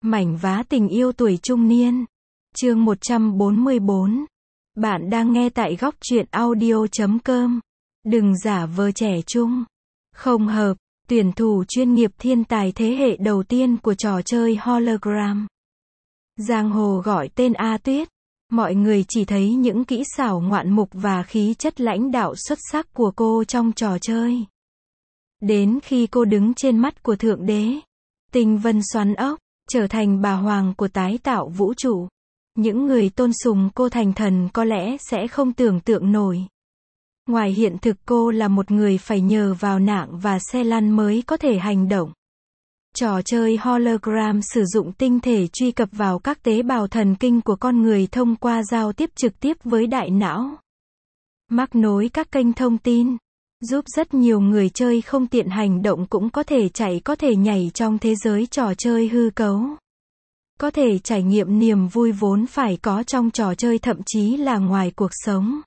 Mảnh vá tình yêu tuổi trung niên. Chương 144. Bạn đang nghe tại góc truyện audio.com. Đừng giả vờ trẻ trung. Không hợp. Tuyển thủ chuyên nghiệp thiên tài thế hệ đầu tiên của trò chơi Hologram. Giang hồ gọi tên A Tuyết. Mọi người chỉ thấy những kỹ xảo ngoạn mục và khí chất lãnh đạo xuất sắc của cô trong trò chơi. Đến khi cô đứng trên mắt của Thượng Đế, tinh vân xoắn ốc, trở thành bà hoàng của tái tạo vũ trụ, những người tôn sùng cô thành thần có lẽ sẽ không tưởng tượng nổi. Ngoài hiện thực cô là một người phải nhờ vào nạng và xe lăn mới có thể hành động. Trò chơi Hologram sử dụng tinh thể truy cập vào các tế bào thần kinh của con người thông qua giao tiếp trực tiếp với đại não. Mắc nối các kênh thông tin, giúp rất nhiều người chơi không tiện hành động cũng có thể chạy có thể nhảy trong thế giới trò chơi hư cấu. Có thể trải nghiệm niềm vui vốn phải có trong trò chơi thậm chí là ngoài cuộc sống.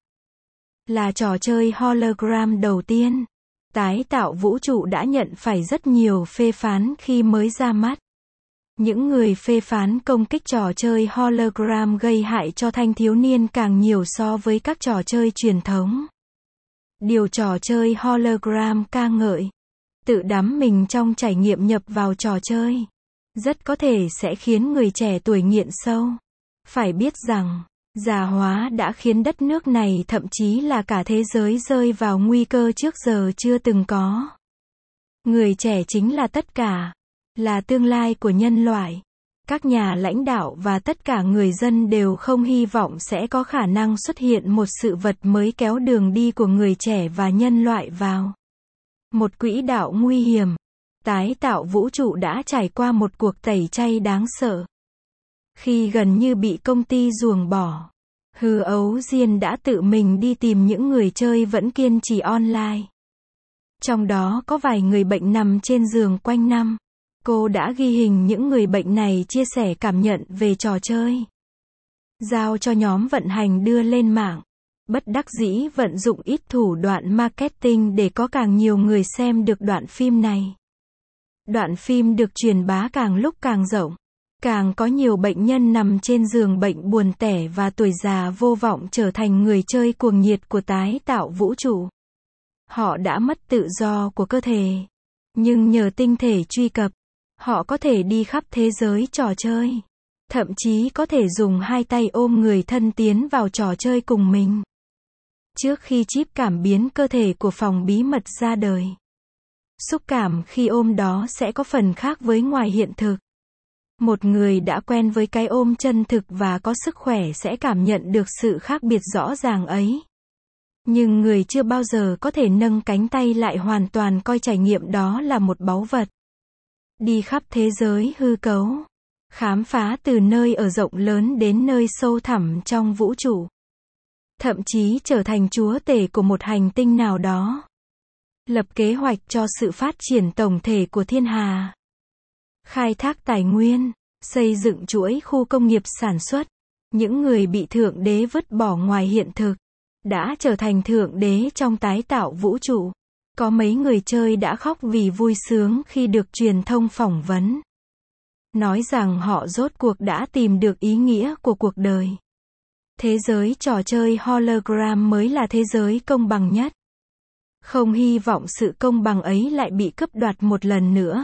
Là trò chơi Hologram đầu tiên, tái tạo vũ trụ đã nhận phải rất nhiều phê phán khi mới ra mắt. Những người phê phán công kích trò chơi Hologram gây hại cho thanh thiếu niên càng nhiều so với các trò chơi truyền thống. Điều trò chơi Hologram ca ngợi, tự đắm mình trong trải nghiệm nhập vào trò chơi, rất có thể sẽ khiến người trẻ tuổi nghiện sâu. Phải biết rằng, già hóa đã khiến đất nước này thậm chí là cả thế giới rơi vào nguy cơ trước giờ chưa từng có. Người trẻ chính là tất cả, là tương lai của nhân loại. Các nhà lãnh đạo và tất cả người dân đều không hy vọng sẽ có khả năng xuất hiện một sự vật mới kéo đường đi của người trẻ và nhân loại vào một quỹ đạo nguy hiểm. Tái tạo vũ trụ đã trải qua một cuộc tẩy chay đáng sợ. Khi gần như bị công ty ruồng bỏ, Hư Ấu Diên đã tự mình đi tìm những người chơi vẫn kiên trì online. Trong đó có vài người bệnh nằm trên giường quanh năm. Cô đã ghi hình những người bệnh này chia sẻ cảm nhận về trò chơi, giao cho nhóm vận hành đưa lên mạng. Bất đắc dĩ vận dụng ít thủ đoạn marketing để có càng nhiều người xem được đoạn phim này. Đoạn phim được truyền bá càng lúc càng rộng. Càng có nhiều bệnh nhân nằm trên giường bệnh buồn tẻ và tuổi già vô vọng trở thành người chơi cuồng nhiệt của tái tạo vũ trụ. Họ đã mất tự do của cơ thể. Nhưng nhờ tinh thể truy cập, họ có thể đi khắp thế giới trò chơi. Thậm chí có thể dùng hai tay ôm người thân tiến vào trò chơi cùng mình. Trước khi chip cảm biến cơ thể của phòng bí mật ra đời, xúc cảm khi ôm đó sẽ có phần khác với ngoài hiện thực. Một người đã quen với cái ôm chân thực và có sức khỏe sẽ cảm nhận được sự khác biệt rõ ràng ấy. Nhưng người chưa bao giờ có thể nâng cánh tay lại hoàn toàn coi trải nghiệm đó là một báu vật. Đi khắp thế giới hư cấu, khám phá từ nơi ở rộng lớn đến nơi sâu thẳm trong vũ trụ. Thậm chí trở thành chúa tể của một hành tinh nào đó. Lập kế hoạch cho sự phát triển tổng thể của thiên hà. Khai thác tài nguyên, xây dựng chuỗi khu công nghiệp sản xuất. Những người bị Thượng Đế vứt bỏ ngoài hiện thực, đã trở thành Thượng Đế trong tái tạo vũ trụ. Có mấy người chơi đã khóc vì vui sướng khi được truyền thông phỏng vấn. Nói rằng họ rốt cuộc đã tìm được ý nghĩa của cuộc đời. Thế giới trò chơi Hologram mới là thế giới công bằng nhất. Không hy vọng sự công bằng ấy lại bị cướp đoạt một lần nữa.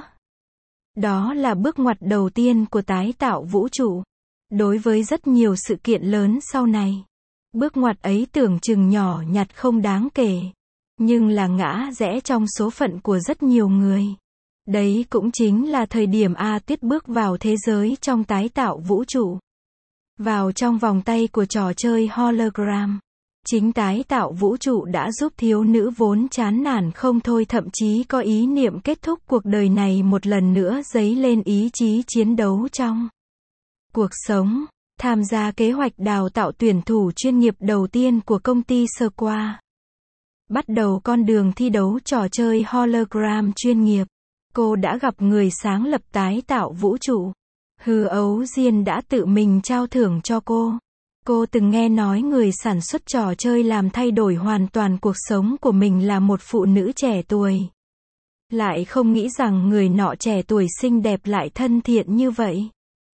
Đó là bước ngoặt đầu tiên của tái tạo vũ trụ. Đối với rất nhiều sự kiện lớn sau này, bước ngoặt ấy tưởng chừng nhỏ nhặt không đáng kể. Nhưng là ngã rẽ trong số phận của rất nhiều người. Đấy cũng chính là thời điểm A Tuyết bước vào thế giới trong tái tạo vũ trụ. Vào trong vòng tay của trò chơi Hologram. Chính tái tạo vũ trụ đã giúp thiếu nữ vốn chán nản không thôi thậm chí có ý niệm kết thúc cuộc đời này một lần nữa dấy lên ý chí chiến đấu trong cuộc sống. Tham gia kế hoạch đào tạo tuyển thủ chuyên nghiệp đầu tiên của công ty Square. Bắt đầu con đường thi đấu trò chơi Hologram chuyên nghiệp. Cô đã gặp người sáng lập tái tạo vũ trụ. Hư Ấu Diên đã tự mình trao thưởng cho cô. Cô từng nghe nói người sản xuất trò chơi làm thay đổi hoàn toàn cuộc sống của mình là một phụ nữ trẻ tuổi. Lại không nghĩ rằng người nọ trẻ tuổi xinh đẹp lại thân thiện như vậy.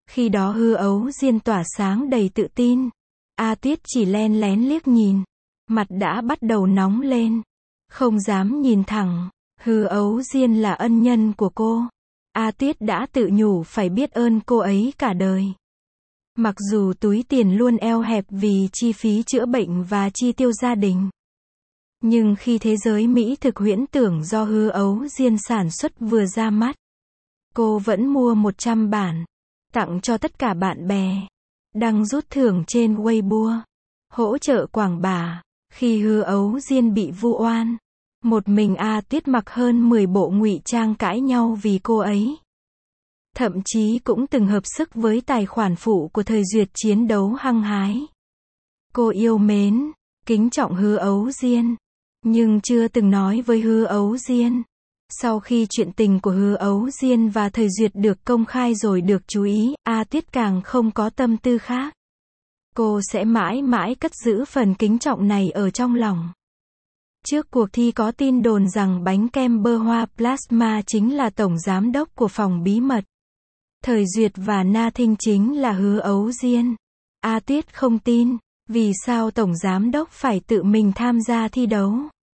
Khi đó Hư Ấu Diên tỏa sáng đầy tự tin. A Tuyết chỉ len lén liếc nhìn. Mặt đã bắt đầu nóng lên. Không dám nhìn thẳng. Hư Ấu Diên là ân nhân của cô. A Tuyết đã tự nhủ phải biết ơn cô ấy cả đời. Mặc dù túi tiền luôn eo hẹp vì chi phí chữa bệnh và chi tiêu gia đình. Nhưng khi thế giới mỹ thực huyễn tưởng do Hư Ấu Diên sản xuất vừa ra mắt, cô vẫn mua 100 bản, tặng cho tất cả bạn bè, đăng rút thưởng trên Weibo, hỗ trợ quảng bá. Khi Hư Ấu Diên bị vu oan, một mình A Tuyết mặc hơn 10 bộ ngụy trang cãi nhau vì cô ấy. Thậm chí cũng từng hợp sức với tài khoản phụ của Thời Duyệt chiến đấu hăng hái. Cô yêu mến, kính trọng Hư Ấu Diên, nhưng chưa từng nói với Hư Ấu Diên. Sau khi chuyện tình của Hư Ấu Diên và Thời Duyệt được công khai rồi được chú ý, A Tuyết càng không có tâm tư khác. Cô sẽ mãi mãi cất giữ phần kính trọng này ở trong lòng. Trước cuộc thi có tin đồn rằng bánh kem bơ hoa Plasma chính là tổng giám đốc của phòng bí mật. Thời Duyệt và Na Thinh chính là Hư Ấu Diên. A Tuyết không tin, vì sao tổng giám đốc phải tự mình tham gia thi đấu?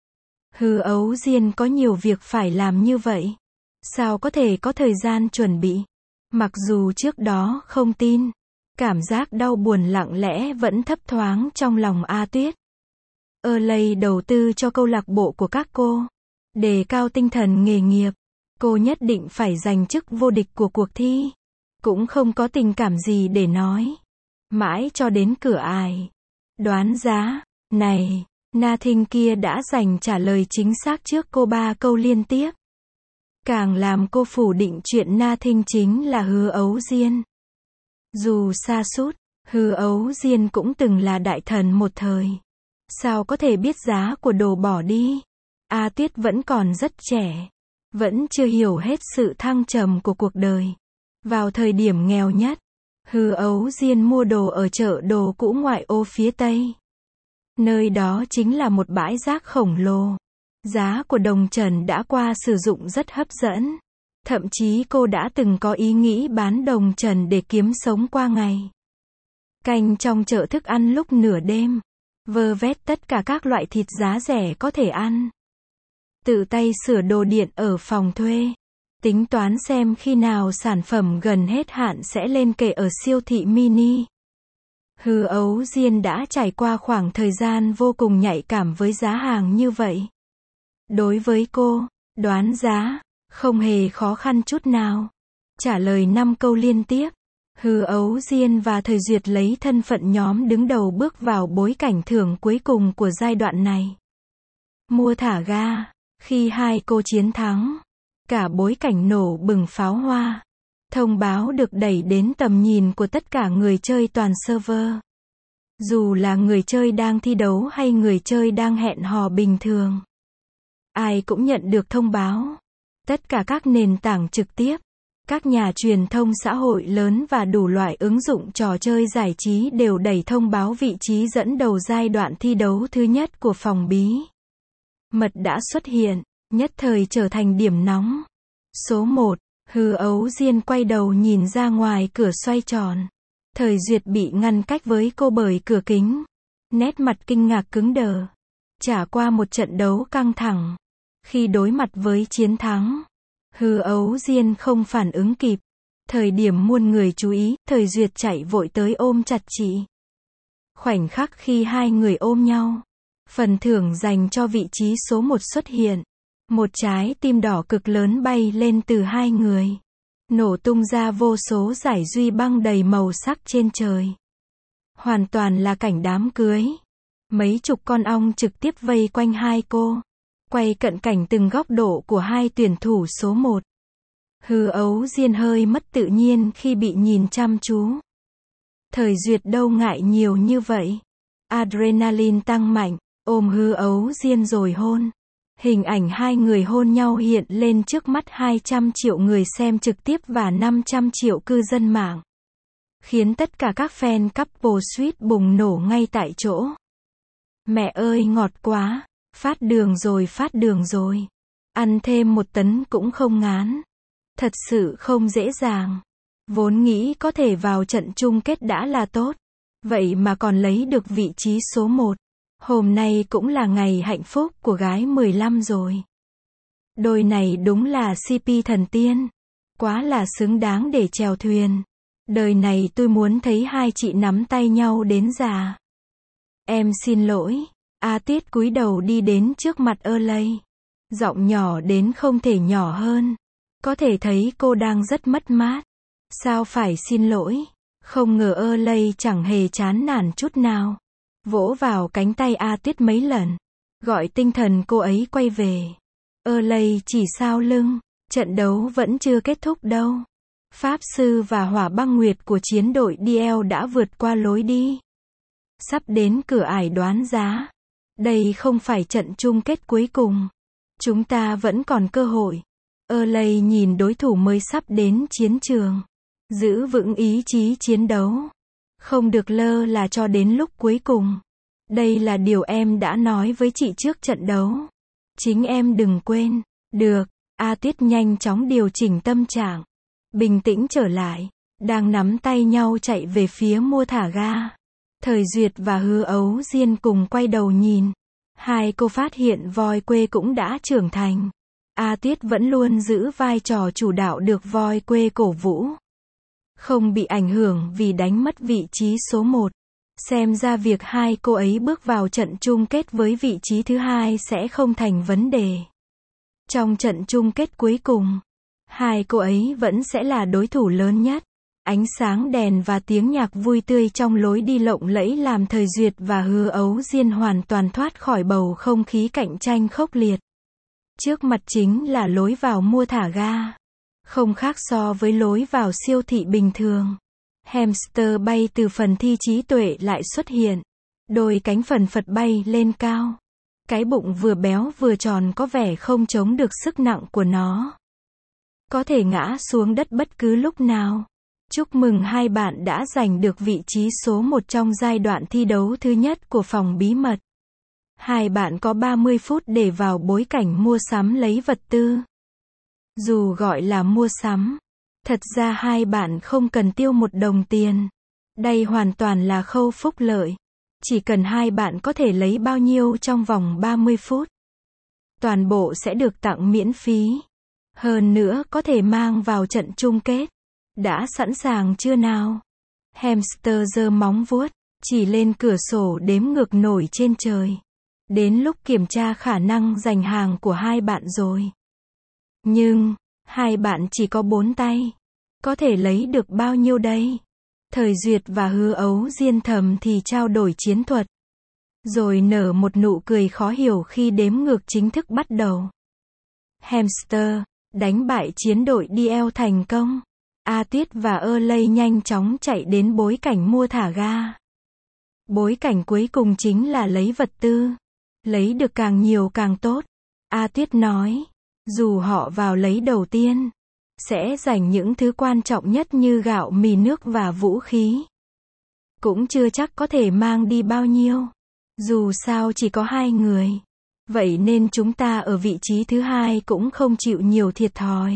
Hư Ấu Diên có nhiều việc phải làm như vậy. Sao có thể có thời gian chuẩn bị? Mặc dù trước đó không tin, cảm giác đau buồn lặng lẽ vẫn thấp thoáng trong lòng A Tuyết. Erlay đầu tư cho câu lạc bộ của các cô, đề cao tinh thần nghề nghiệp. Cô nhất định phải giành chức vô địch của cuộc thi. Cũng không có tình cảm gì để nói. Mãi cho đến cửa ải. Đoán giá, này, Na Thinh kia đã giành trả lời chính xác trước cô 3 câu liên tiếp. Càng làm cô phủ định chuyện Na Thinh chính là Hư Ấu Diên. Dù sa sút, Hư Ấu Diên cũng từng là đại thần một thời. Sao có thể biết giá của đồ bỏ đi? A Tuyết vẫn còn rất trẻ. Vẫn chưa hiểu hết sự thăng trầm của cuộc đời. Vào thời điểm nghèo nhất, Hư Ấu Diên mua đồ ở chợ đồ cũ ngoại ô phía Tây. Nơi đó chính là một bãi rác khổng lồ. Giá của đồng trần đã qua sử dụng rất hấp dẫn. Thậm chí cô đã từng có ý nghĩ bán đồng trần để kiếm sống qua ngày. Canh trong chợ thức ăn lúc nửa đêm. Vơ vét tất cả các loại thịt giá rẻ có thể ăn. Tự tay sửa đồ điện ở phòng thuê. Tính toán xem khi nào sản phẩm gần hết hạn sẽ lên kệ ở siêu thị mini. Hư Ấu Diên đã trải qua khoảng thời gian vô cùng nhạy cảm với giá hàng như vậy. Đối với cô, đoán giá không hề khó khăn chút nào. Trả lời 5 câu liên tiếp. Hư Ấu Diên và Thời Duyệt lấy thân phận nhóm đứng đầu bước vào bối cảnh thưởng cuối cùng của giai đoạn này. Mua thả ga. Khi hai cô chiến thắng, cả bối cảnh nổ bừng pháo hoa. Thông báo được đẩy đến tầm nhìn của tất cả người chơi toàn server. Dù là người chơi đang thi đấu hay người chơi đang hẹn hò bình thường. Ai cũng nhận được thông báo. Tất cả các nền tảng trực tiếp, các nhà truyền thông xã hội lớn và đủ loại ứng dụng trò chơi giải trí đều đẩy thông báo vị trí dẫn đầu giai đoạn thi đấu thứ nhất của phòng bí mật đã xuất hiện, nhất thời trở thành điểm nóng. Số 1, Hư Ấu Diên quay đầu nhìn ra ngoài cửa xoay tròn. Thời Duyệt bị ngăn cách với cô bởi cửa kính. Nét mặt kinh ngạc cứng đờ. Trải qua một trận đấu căng thẳng. Khi đối mặt với chiến thắng, Hư Ấu Diên không phản ứng kịp. Thời điểm muôn người chú ý, Thời Duyệt chạy vội tới ôm chặt chị. Khoảnh khắc khi hai người ôm nhau, phần thưởng dành cho vị trí số 1 xuất hiện. Một trái tim đỏ cực lớn bay lên từ hai người. Nổ tung ra vô số dải duy băng đầy màu sắc trên trời. Hoàn toàn là cảnh đám cưới. Mấy chục con ong trực tiếp vây quanh hai cô. Quay cận cảnh từng góc độ của hai tuyển thủ số 1. Hư Ấu Diên hơi mất tự nhiên khi bị nhìn chăm chú. Thời Duyệt đâu ngại nhiều như vậy. Adrenaline tăng mạnh, ôm Hư Ấu Diên rồi hôn. Hình ảnh hai người hôn nhau hiện lên trước mắt 200 triệu người xem trực tiếp và 500 triệu cư dân mạng. Khiến tất cả các fan couple suýt bùng nổ ngay tại chỗ. Mẹ ơi ngọt quá, phát đường rồi. Ăn thêm 1 tấn cũng không ngán. Thật sự không dễ dàng. Vốn nghĩ có thể vào trận chung kết đã là tốt. Vậy mà còn lấy được vị trí số 1. Hôm nay cũng là ngày hạnh phúc của gái 15 rồi. Đôi này đúng là CP thần tiên. Quá là xứng đáng để chèo thuyền. Đời này tôi muốn thấy hai chị nắm tay nhau đến già. Em xin lỗi. A Tiết cúi đầu đi đến trước mặt Lay. Giọng nhỏ đến không thể nhỏ hơn. Có thể thấy cô đang rất mất mát. Sao phải xin lỗi? Không ngờ Lay chẳng hề chán nản chút nào. Vỗ vào cánh tay A Tiết mấy lần. Gọi tinh thần cô ấy quay về. Lay chỉ sau lưng. Trận đấu vẫn chưa kết thúc đâu. Pháp sư và hỏa băng nguyệt của chiến đội DL đã vượt qua lối đi. Sắp đến cửa ải đoán giá. Đây không phải trận chung kết cuối cùng. Chúng ta vẫn còn cơ hội. Lay nhìn đối thủ mới sắp đến chiến trường. Giữ vững ý chí chiến đấu. Không được lơ là cho đến lúc cuối cùng. Đây là điều em đã nói với chị trước trận đấu. Chính em đừng quên. Được. A Tiết nhanh chóng điều chỉnh tâm trạng. Bình tĩnh trở lại. Đang nắm tay nhau chạy về phía mua thả ga. Thời Duyệt và Hứa Ấu Diên cùng quay đầu nhìn. Hai cô phát hiện voi quê cũng đã trưởng thành. A Tiết vẫn luôn giữ vai trò chủ đạo được voi quê cổ vũ. Không bị ảnh hưởng vì đánh mất vị trí số 1. Xem ra việc hai cô ấy bước vào trận chung kết với vị trí thứ hai sẽ không thành vấn đề. Trong trận chung kết cuối cùng, hai cô ấy vẫn sẽ là đối thủ lớn nhất. Ánh sáng đèn và tiếng nhạc vui tươi trong lối đi lộng lẫy làm Thời Duyệt và Hứa Ấu Diên hoàn toàn thoát khỏi bầu không khí cạnh tranh khốc liệt. Trước mặt chính là lối vào mua thả ga. Không khác so với lối vào siêu thị bình thường. Hamster bay từ phần thi trí tuệ lại xuất hiện. Đôi cánh phần phật bay lên cao. Cái bụng vừa béo vừa tròn có vẻ không chống được sức nặng của nó. Có thể ngã xuống đất bất cứ lúc nào. Chúc mừng hai bạn đã giành được vị trí số 1 trong giai đoạn thi đấu thứ nhất của phòng bí mật. Hai bạn có 30 phút để vào bối cảnh mua sắm lấy vật tư. Dù gọi là mua sắm, thật ra hai bạn không cần tiêu một đồng tiền. Đây hoàn toàn là khâu phúc lợi. Chỉ cần hai bạn có thể lấy bao nhiêu trong vòng 30 phút. Toàn bộ sẽ được tặng miễn phí. Hơn nữa có thể mang vào trận chung kết. Đã sẵn sàng chưa nào? Hamster giơ móng vuốt, chỉ lên cửa sổ đếm ngược nổi trên trời. Đến lúc kiểm tra khả năng giành hàng của hai bạn rồi. Nhưng, hai bạn chỉ có 4 tay. Có thể lấy được bao nhiêu đây? Thời Duyệt và Hứa Ấu Diên thầm thì trao đổi chiến thuật. Rồi nở một nụ cười khó hiểu khi đếm ngược chính thức bắt đầu. Hamster, đánh bại chiến đội DL thành công. A Tiết và Lay nhanh chóng chạy đến bối cảnh mua thả ga. Bối cảnh cuối cùng chính là lấy vật tư. Lấy được càng nhiều càng tốt. A Tiết nói. Dù họ vào lấy đầu tiên, sẽ giành những thứ quan trọng nhất như gạo, mì, nước và vũ khí. Cũng chưa chắc có thể mang đi bao nhiêu. Dù sao chỉ có 2 người. Vậy nên chúng ta ở vị trí thứ hai cũng không chịu nhiều thiệt thòi.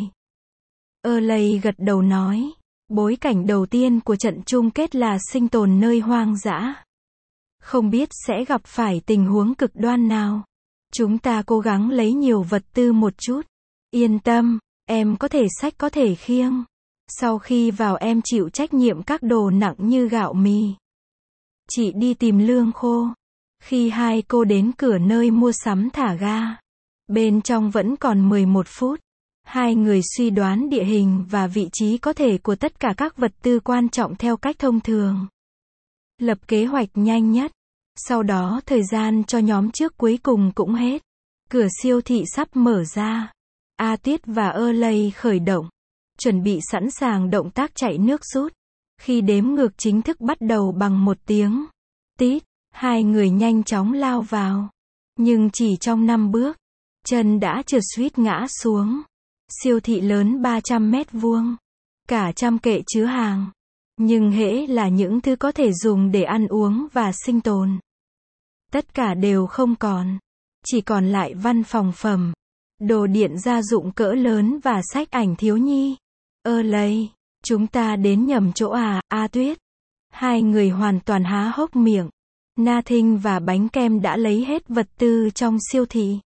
Lay gật đầu nói. Bối cảnh đầu tiên của trận chung kết là sinh tồn nơi hoang dã. Không biết sẽ gặp phải tình huống cực đoan nào. Chúng ta cố gắng lấy nhiều vật tư một chút. Yên tâm, em có thể xách có thể khiêng. Sau khi vào em chịu trách nhiệm các đồ nặng như gạo, mì. Chị đi tìm lương khô. Khi hai cô đến cửa nơi mua sắm thả ga, bên trong vẫn còn 11 phút. Hai người suy đoán địa hình và vị trí có thể của tất cả các vật tư quan trọng theo cách thông thường. Lập kế hoạch nhanh nhất. Sau đó thời gian cho nhóm trước cuối cùng cũng hết. Cửa siêu thị sắp mở ra. A Tiết và Lay khởi động. Chuẩn bị sẵn sàng động tác chạy nước rút. Khi đếm ngược chính thức bắt đầu bằng 1 tiếng. Tít, hai người nhanh chóng lao vào. Nhưng chỉ trong 5 bước, chân đã trượt suýt ngã xuống. Siêu thị lớn 300 mét vuông. Cả trăm kệ chứa hàng. Nhưng hễ là những thứ có thể dùng để ăn uống và sinh tồn. Tất cả đều không còn. Chỉ còn lại văn phòng phẩm. Đồ điện gia dụng cỡ lớn và sách ảnh thiếu nhi. Lay, Chúng ta đến nhầm chỗ à, A Tuyết. Hai người hoàn toàn há hốc miệng. Na Thinh và bánh kem đã lấy hết vật tư trong siêu thị.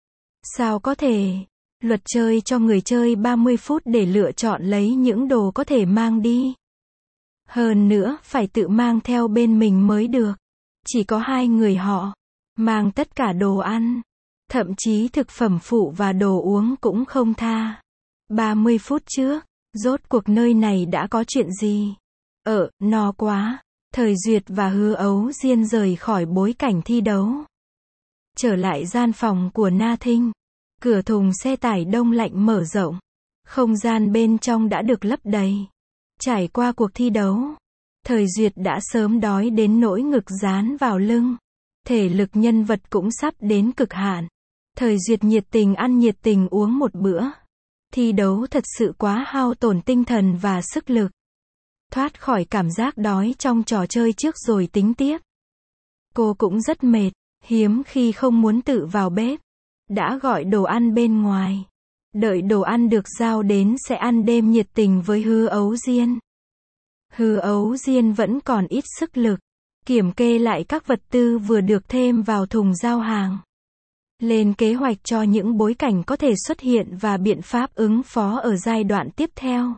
Sao có thể? Luật chơi cho người chơi 30 phút để lựa chọn lấy những đồ có thể mang đi. Hơn nữa, phải tự mang theo bên mình mới được. Chỉ có hai người họ. Mang tất cả đồ ăn. Thậm chí thực phẩm phụ và đồ uống cũng không tha. 30 phút trước, rốt cuộc nơi này đã có chuyện gì? No quá. Thời Duyệt và Hứa Ấu Diên rời khỏi bối cảnh thi đấu. Trở lại gian phòng của Na Thinh. Cửa thùng xe tải đông lạnh mở rộng. Không gian bên trong đã được lấp đầy. Trải qua cuộc thi đấu, Thời Duyệt đã sớm đói đến nỗi ngực dán vào lưng. Thể lực nhân vật cũng sắp đến cực hạn. Thời Duyệt nhiệt tình ăn nhiệt tình uống một bữa. Thi đấu thật sự quá hao tổn tinh thần và sức lực. Thoát khỏi cảm giác đói trong trò chơi trước rồi tính tiếp. Cô cũng rất mệt, hiếm khi không muốn tự vào bếp. Đã gọi đồ ăn bên ngoài. Đợi đồ ăn được giao đến sẽ ăn đêm nhiệt tình với Hứa Ấu Diên. Hứa Ấu Diên vẫn còn ít sức lực. Kiểm kê lại các vật tư vừa được thêm vào thùng giao hàng. Lên kế hoạch cho những bối cảnh có thể xuất hiện và biện pháp ứng phó ở giai đoạn tiếp theo.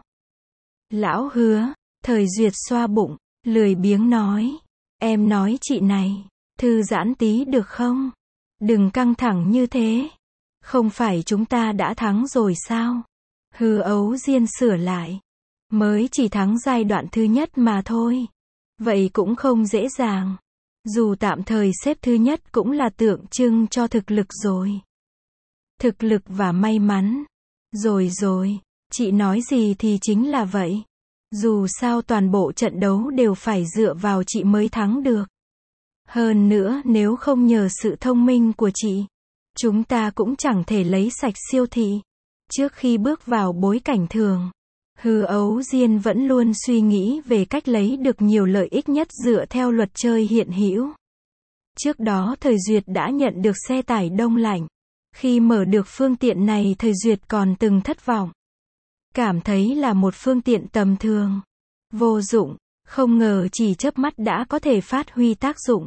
Lão Hứa, Thời Duyệt xoa bụng, lười biếng nói. Em nói chị này, thư giãn tí được không? Đừng căng thẳng như thế. Không phải chúng ta đã thắng rồi sao? Hứa Ấu Diên sửa lại. Mới chỉ thắng giai đoạn thứ nhất mà thôi. Vậy cũng không dễ dàng. Dù tạm thời xếp thứ nhất cũng là tượng trưng cho thực lực rồi. Thực lực và may mắn. Rồi, chị nói gì thì chính là vậy. Dù sao toàn bộ trận đấu đều phải dựa vào chị mới thắng được. Hơn nữa nếu không nhờ sự thông minh của chị, chúng ta cũng chẳng thể lấy sạch siêu thị. Trước khi bước vào bối cảnh thường, Hứa Ấu Diên vẫn luôn suy nghĩ về cách lấy được nhiều lợi ích nhất dựa theo luật chơi hiện hữu. Trước đó Thời Duyệt đã nhận được xe tải đông lạnh. Khi mở được phương tiện này Thời Duyệt còn từng thất vọng. Cảm thấy là một phương tiện tầm thường. Vô dụng, không ngờ chỉ chớp mắt đã có thể phát huy tác dụng.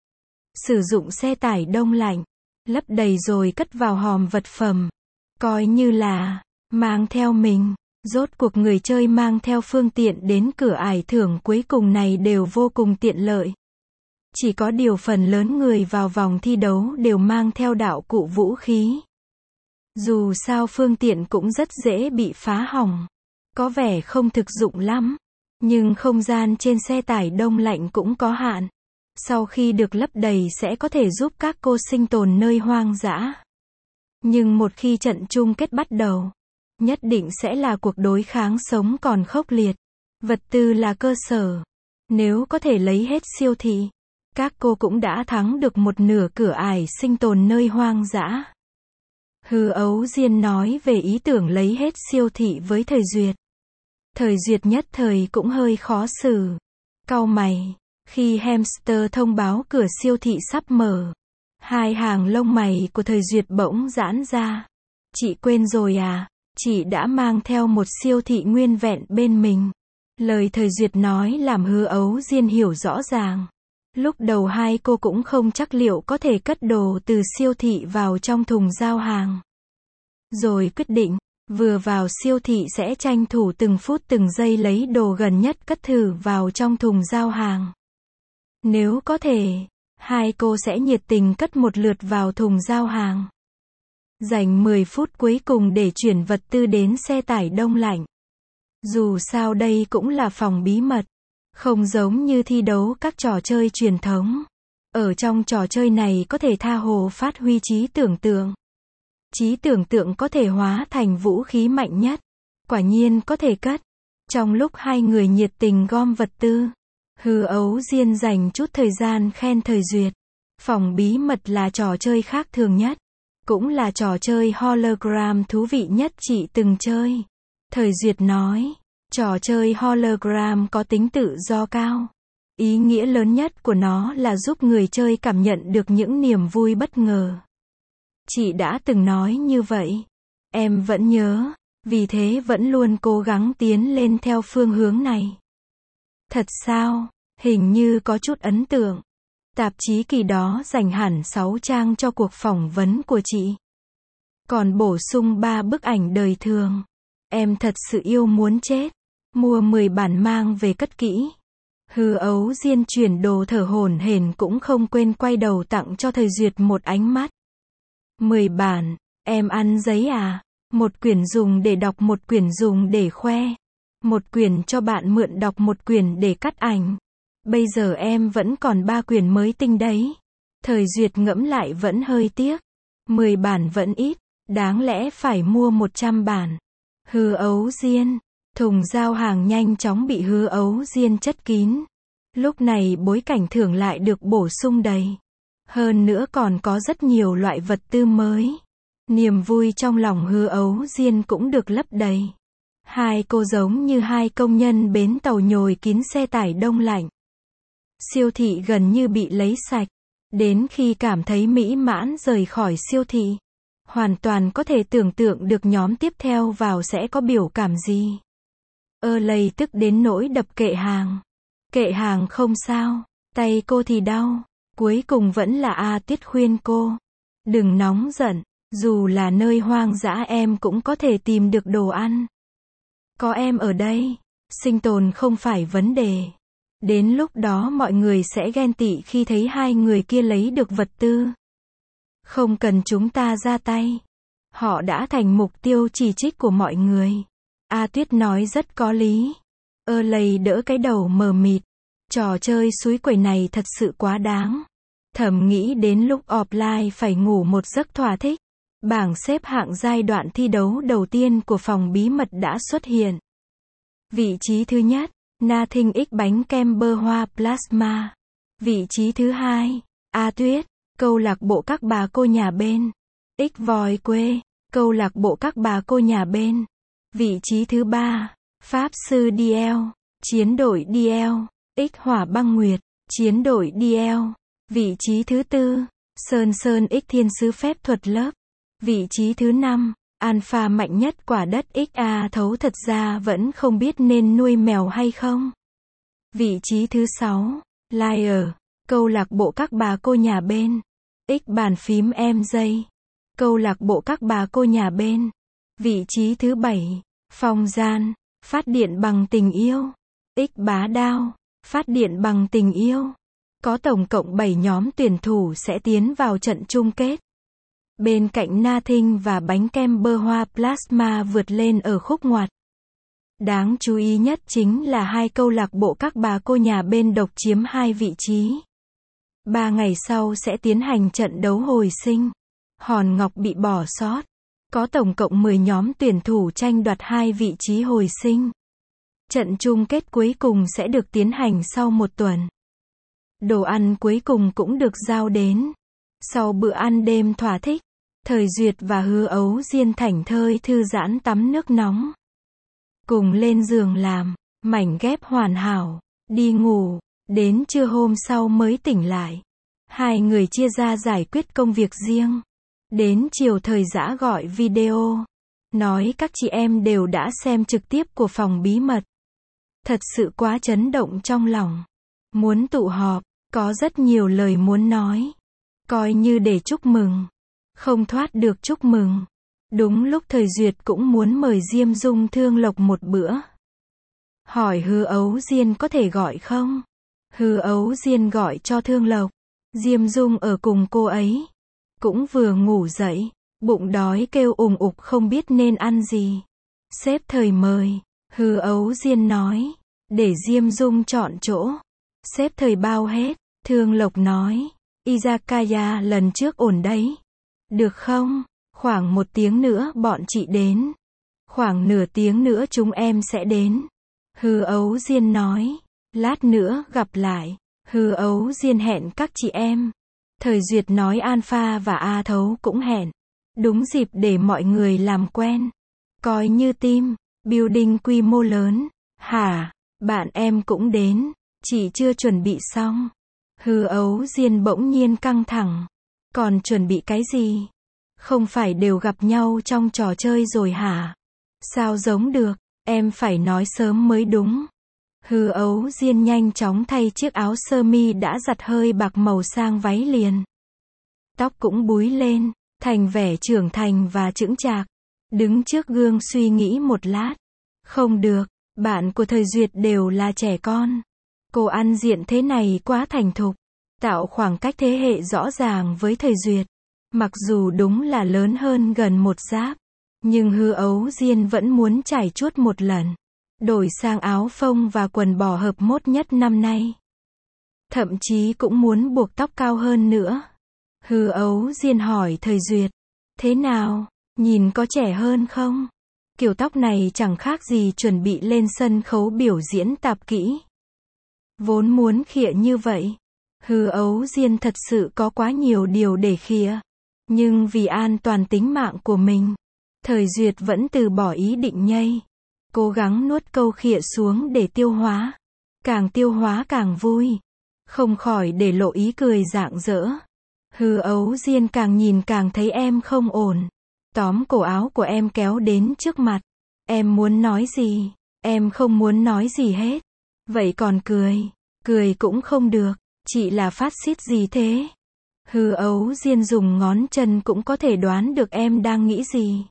Sử dụng xe tải đông lạnh, lấp đầy rồi cất vào hòm vật phẩm. Coi như là mang theo mình. Rốt cuộc người chơi mang theo phương tiện đến cửa ải thưởng cuối cùng này đều vô cùng tiện lợi. Chỉ có điều phần lớn người vào vòng thi đấu đều mang theo đạo cụ vũ khí. Dù sao phương tiện cũng rất dễ bị phá hỏng. Có vẻ không thực dụng lắm. Nhưng không gian trên xe tải đông lạnh cũng có hạn. Sau khi được lấp đầy sẽ có thể giúp các cô sinh tồn nơi hoang dã. Nhưng một khi trận chung kết bắt đầu, nhất định sẽ là cuộc đối kháng sống còn khốc liệt. Vật tư là cơ sở. Nếu có thể lấy hết siêu thị, các cô cũng đã thắng được một nửa cửa ải sinh tồn nơi hoang dã. Hứa Ấu Diên nói về ý tưởng lấy hết siêu thị với Thời Duyệt. Thời Duyệt nhất thời cũng hơi khó xử. Cau mày, khi hamster thông báo cửa siêu thị sắp mở, hai hàng lông mày của Thời Duyệt bỗng giãn ra. Chị quên rồi à? Chị đã mang theo một siêu thị nguyên vẹn bên mình. Lời Thời Duyệt nói làm Hứa Ấu Diên hiểu rõ ràng. Lúc đầu hai cô cũng không chắc liệu có thể cất đồ từ siêu thị vào trong thùng giao hàng. Rồi quyết định, vừa vào siêu thị sẽ tranh thủ từng phút từng giây lấy đồ gần nhất cất thử vào trong thùng giao hàng. Nếu có thể, hai cô sẽ nhiệt tình cất một lượt vào thùng giao hàng. Dành 10 phút cuối cùng để chuyển vật tư đến xe tải đông lạnh. Dù sao đây cũng là phòng bí mật. Không giống như thi đấu các trò chơi truyền thống. Ở trong trò chơi này có thể tha hồ phát huy trí tưởng tượng. Trí tưởng tượng có thể hóa thành vũ khí mạnh nhất. Quả nhiên có thể cất. Trong lúc hai người nhiệt tình gom vật tư, Hứa Ấu Diên dành chút thời gian khen Thời Duyệt. Phòng bí mật là trò chơi khác thường nhất. Cũng là trò chơi hologram thú vị nhất chị từng chơi. Thời Duyệt nói. Trò chơi hologram có tính tự do cao. Ý nghĩa lớn nhất của nó là giúp người chơi cảm nhận được những niềm vui bất ngờ. Chị đã từng nói như vậy. Em vẫn nhớ. Vì thế vẫn luôn cố gắng tiến lên theo phương hướng này. Thật sao? Hình như có chút ấn tượng. Tạp chí kỳ đó dành hẳn 6 trang cho cuộc phỏng vấn của chị. Còn bổ sung 3 bức ảnh đời thường. Em thật sự yêu muốn chết. Mua 10 bản mang về cất kỹ. Hư Ấu Diên chuyển đồ thở hổn hển cũng không quên quay đầu tặng cho Thời Duyệt một ánh mắt. 10 bản, em ăn giấy à? Một quyển dùng để đọc, một quyển dùng để khoe. Một quyển cho bạn mượn đọc, một quyển để cắt ảnh. Bây giờ em vẫn còn 3 quyển mới tinh đấy. Thời Duyệt ngẫm lại vẫn hơi tiếc. 10 bản vẫn ít, đáng lẽ phải mua 100 bản. Hư Ấu Diên. Thùng giao hàng nhanh chóng bị Hư Ấu Diên chất kín. Lúc này bối cảnh thưởng lại được bổ sung đầy. Hơn nữa còn có rất nhiều loại vật tư mới. Niềm vui trong lòng Hư Ấu Diên cũng được lấp đầy. Hai cô giống như hai công nhân bến tàu nhồi kín xe tải đông lạnh. Siêu thị gần như bị lấy sạch. Đến khi cảm thấy mỹ mãn rời khỏi siêu thị. Hoàn toàn có thể tưởng tượng được nhóm tiếp theo vào sẽ có biểu cảm gì. Lầy tức đến nỗi đập kệ hàng. Kệ hàng không sao, tay cô thì đau. Cuối cùng vẫn là A Tuyết khuyên cô. Đừng nóng giận, dù là nơi hoang dã em cũng có thể tìm được đồ ăn. Có em ở đây, sinh tồn không phải vấn đề. Đến lúc đó mọi người sẽ ghen tị khi thấy hai người kia lấy được vật tư. Không cần chúng ta ra tay. Họ đã thành mục tiêu chỉ trích của mọi người. A Tuyết nói rất có lý. Lầy đỡ cái đầu mờ mịt. Trò chơi suối quẩy này thật sự quá đáng. Thầm nghĩ đến lúc offline phải ngủ một giấc thỏa thích. Bảng xếp hạng giai đoạn thi đấu đầu tiên của phòng bí mật đã xuất hiện. Vị trí thứ nhất, Nothing X bánh kem bơ hoa plasma. Vị trí thứ hai, A Tuyết, câu lạc bộ các bà cô nhà bên. X vòi quê, câu lạc bộ các bà cô nhà bên. Vị trí thứ ba, Pháp sư DL, chiến đội DL. X hỏa băng nguyệt, chiến đội DL. Vị trí thứ tư, Sơn Sơn X thiên sứ phép thuật lớp. Vị trí thứ năm, Alpha mạnh nhất quả đất XA thấu thật ra vẫn không biết nên nuôi mèo hay không. Vị trí thứ sáu, Liar, câu lạc bộ các bà cô nhà bên. X bàn phím MJ, câu lạc bộ các bà cô nhà bên. Vị trí thứ bảy, Phong gian, phát điện bằng tình yêu. X bá đao, phát điện bằng tình yêu. Có tổng cộng 7 nhóm tuyển thủ sẽ tiến vào trận chung kết. Bên cạnh Nothing và bánh kem bơ hoa plasma vượt lên ở khúc ngoặt. Đáng chú ý nhất chính là hai câu lạc bộ các bà cô nhà bên độc chiếm 2 vị trí. 3 ngày sau sẽ tiến hành trận đấu hồi sinh. Hòn Ngọc bị bỏ sót. Có tổng cộng 10 nhóm tuyển thủ tranh đoạt 2 vị trí hồi sinh. Trận chung kết cuối cùng sẽ được tiến hành sau 1 tuần. Đồ ăn cuối cùng cũng được giao đến. Sau bữa ăn đêm thỏa thích, Thời Duyệt và Hư Ấu Diên thảnh thơi thư giãn tắm nước nóng. Cùng lên giường làm, mảnh ghép hoàn hảo, đi ngủ, đến trưa hôm sau mới tỉnh lại. Hai người chia ra giải quyết công việc riêng. Đến chiều Thời Dã gọi video, nói các chị em đều đã xem trực tiếp của phòng bí mật. Thật sự quá chấn động trong lòng. Muốn tụ họp, có rất nhiều lời muốn nói. Coi như để chúc mừng. Không thoát được chúc mừng. Đúng lúc Thời Duyệt cũng muốn mời Diêm Dung Thương Lộc một bữa. Hỏi Hư Ấu Diên có thể gọi không? Hư Ấu Diên gọi cho Thương Lộc. Diêm Dung ở cùng cô ấy. Cũng vừa ngủ dậy. Bụng đói kêu ùng ục không biết nên ăn gì. Sếp Thời mời. Hư Ấu Diên nói. Để Diêm Dung chọn chỗ. Sếp Thời bao hết. Thương Lộc nói. Izakaya lần trước ổn đấy. Được không? Khoảng 1 tiếng nữa bọn chị đến. Khoảng nửa tiếng nữa chúng em sẽ đến. Hư Ấu Diên nói. Lát nữa gặp lại. Hư Ấu Diên hẹn các chị em. Thời Duyệt nói Alpha và A Thấu cũng hẹn. Đúng dịp để mọi người làm quen. Coi như team building quy mô lớn. Hả? Bạn em cũng đến. Chị chưa chuẩn bị xong. Hư Ấu Diên bỗng nhiên căng thẳng. Còn chuẩn bị cái gì? Không phải đều gặp nhau trong trò chơi rồi hả? Sao giống được, em phải nói sớm mới đúng. Hư Ấu Diên nhanh chóng thay chiếc áo sơ mi đã giặt hơi bạc màu sang váy liền. Tóc cũng búi lên, thành vẻ trưởng thành và chững chạc. Đứng trước gương suy nghĩ một lát. Không được, bạn của Thời Duyệt đều là trẻ con. Cô ăn diện thế này quá thành thục, tạo khoảng cách thế hệ rõ ràng với Thời Duyệt. Mặc dù đúng là lớn hơn gần một giáp, nhưng Hư Ấu Diên vẫn muốn trải chuốt một lần. Đổi sang áo phông và quần bò hợp mốt nhất năm nay. Thậm chí cũng muốn buộc tóc cao hơn nữa. Hư Ấu Diên hỏi Thời Duyệt, thế nào, nhìn có trẻ hơn không? Kiểu tóc này chẳng khác gì chuẩn bị lên sân khấu biểu diễn tạp kỹ. Vốn muốn khịa như vậy, Hư Ấu Diên thật sự có quá nhiều điều để khịa. Nhưng vì an toàn tính mạng của mình, Thời Duyệt vẫn từ bỏ ý định nhây. Cố gắng nuốt câu khịa xuống để tiêu hóa. Càng tiêu hóa càng vui. Không khỏi để lộ ý cười rạng rỡ. Hư Ấu Diên càng nhìn càng thấy em không ổn. Tóm cổ áo của em kéo đến trước mặt. Em muốn nói gì? Em không muốn nói gì hết. Vậy còn cười? Cười cũng không được. Chị là phát xít gì thế? Hư Ấu Diên dùng ngón chân cũng có thể đoán được em đang nghĩ gì.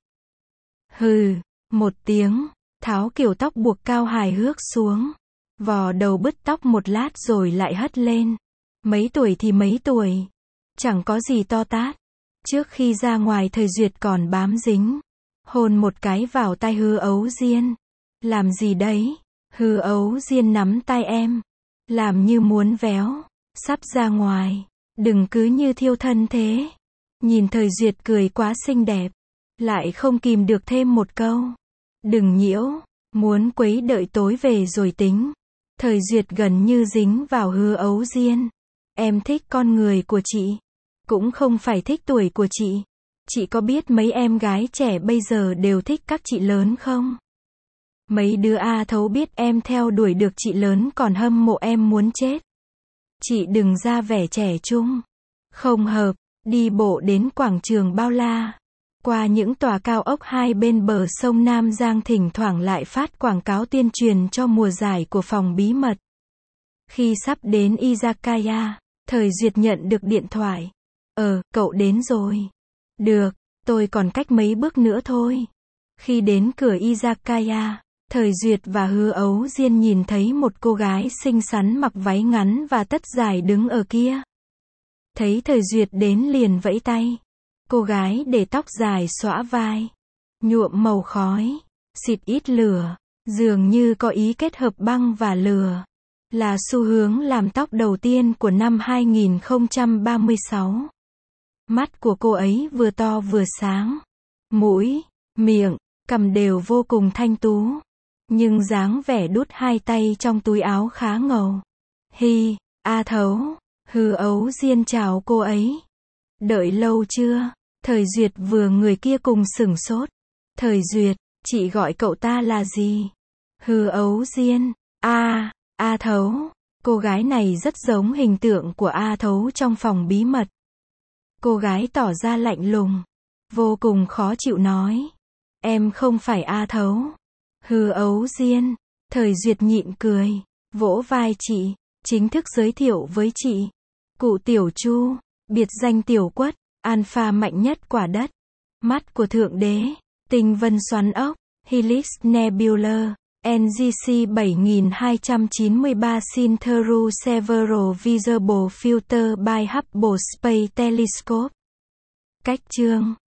Hừ, một tiếng, tháo kiểu tóc buộc cao hài hước xuống. Vò đầu bứt tóc một lát rồi lại hất lên. Mấy tuổi thì mấy tuổi. Chẳng có gì to tát. Trước khi ra ngoài Thời Duyệt còn bám dính. Hôn một cái vào tai Hư Ấu Diên. Làm gì đấy? Hư Ấu Diên nắm tay em. Làm như muốn véo. Sắp ra ngoài. Đừng cứ như thiêu thân thế. Nhìn Thời Duyệt cười quá xinh đẹp. Lại không kìm được thêm một câu. Đừng nhiễu. Muốn quấy đợi tối về rồi tính. Thời Duyệt gần như dính vào Hư Ấu Diên. Em thích con người của chị. Cũng không phải thích tuổi của chị. Chị có biết mấy em gái trẻ bây giờ đều thích các chị lớn không? Mấy đứa A Thấu biết em theo đuổi được chị lớn còn hâm mộ em muốn chết. Chị đừng ra vẻ trẻ trung. Không hợp. Đi bộ đến quảng trường bao la. Qua những tòa cao ốc hai bên bờ sông Nam Giang thỉnh thoảng lại phát quảng cáo tuyên truyền cho mùa giải của phòng bí mật. Khi sắp đến Izakaya, Thời Duyệt nhận được điện thoại. Cậu đến rồi. Được, tôi còn cách mấy bước nữa thôi. Khi đến cửa Izakaya, Thời Duyệt và Hư Ấu Diên nhìn thấy một cô gái xinh xắn mặc váy ngắn và tất dài đứng ở kia. Thấy Thời Duyệt đến liền vẫy tay. Cô gái để tóc dài xõa vai, nhuộm màu khói, xịt ít lửa, dường như có ý kết hợp băng và lửa. Là xu hướng làm tóc đầu tiên của năm 2036. Mắt của cô ấy vừa to vừa sáng. Mũi, miệng, cằm đều vô cùng thanh tú. Nhưng dáng vẻ đút hai tay trong túi áo khá ngầu. Hi, A Thấu. Hư Ấu Diên chào cô ấy. Đợi lâu chưa? Thời Duyệt vừa người kia cùng sửng sốt. Thời Duyệt, chị gọi cậu ta là gì? Hư Ấu Diên. A Thấu. Cô gái này rất giống hình tượng của A Thấu trong phòng bí mật. Cô gái tỏ ra lạnh lùng. Vô cùng khó chịu nói. Em không phải A Thấu. Hư Ấu Diên. Thời Duyệt nhịn cười. Vỗ vai chị. Chính thức giới thiệu với chị. Cụ Tiểu Chu. Biệt danh Tiểu Quất. Alpha mạnh nhất quả đất. Mắt của Thượng Đế. Tinh vân xoắn ốc. Helix Nebula. NGC 7293 Seen through several visible filters by Hubble Space Telescope. Cách chương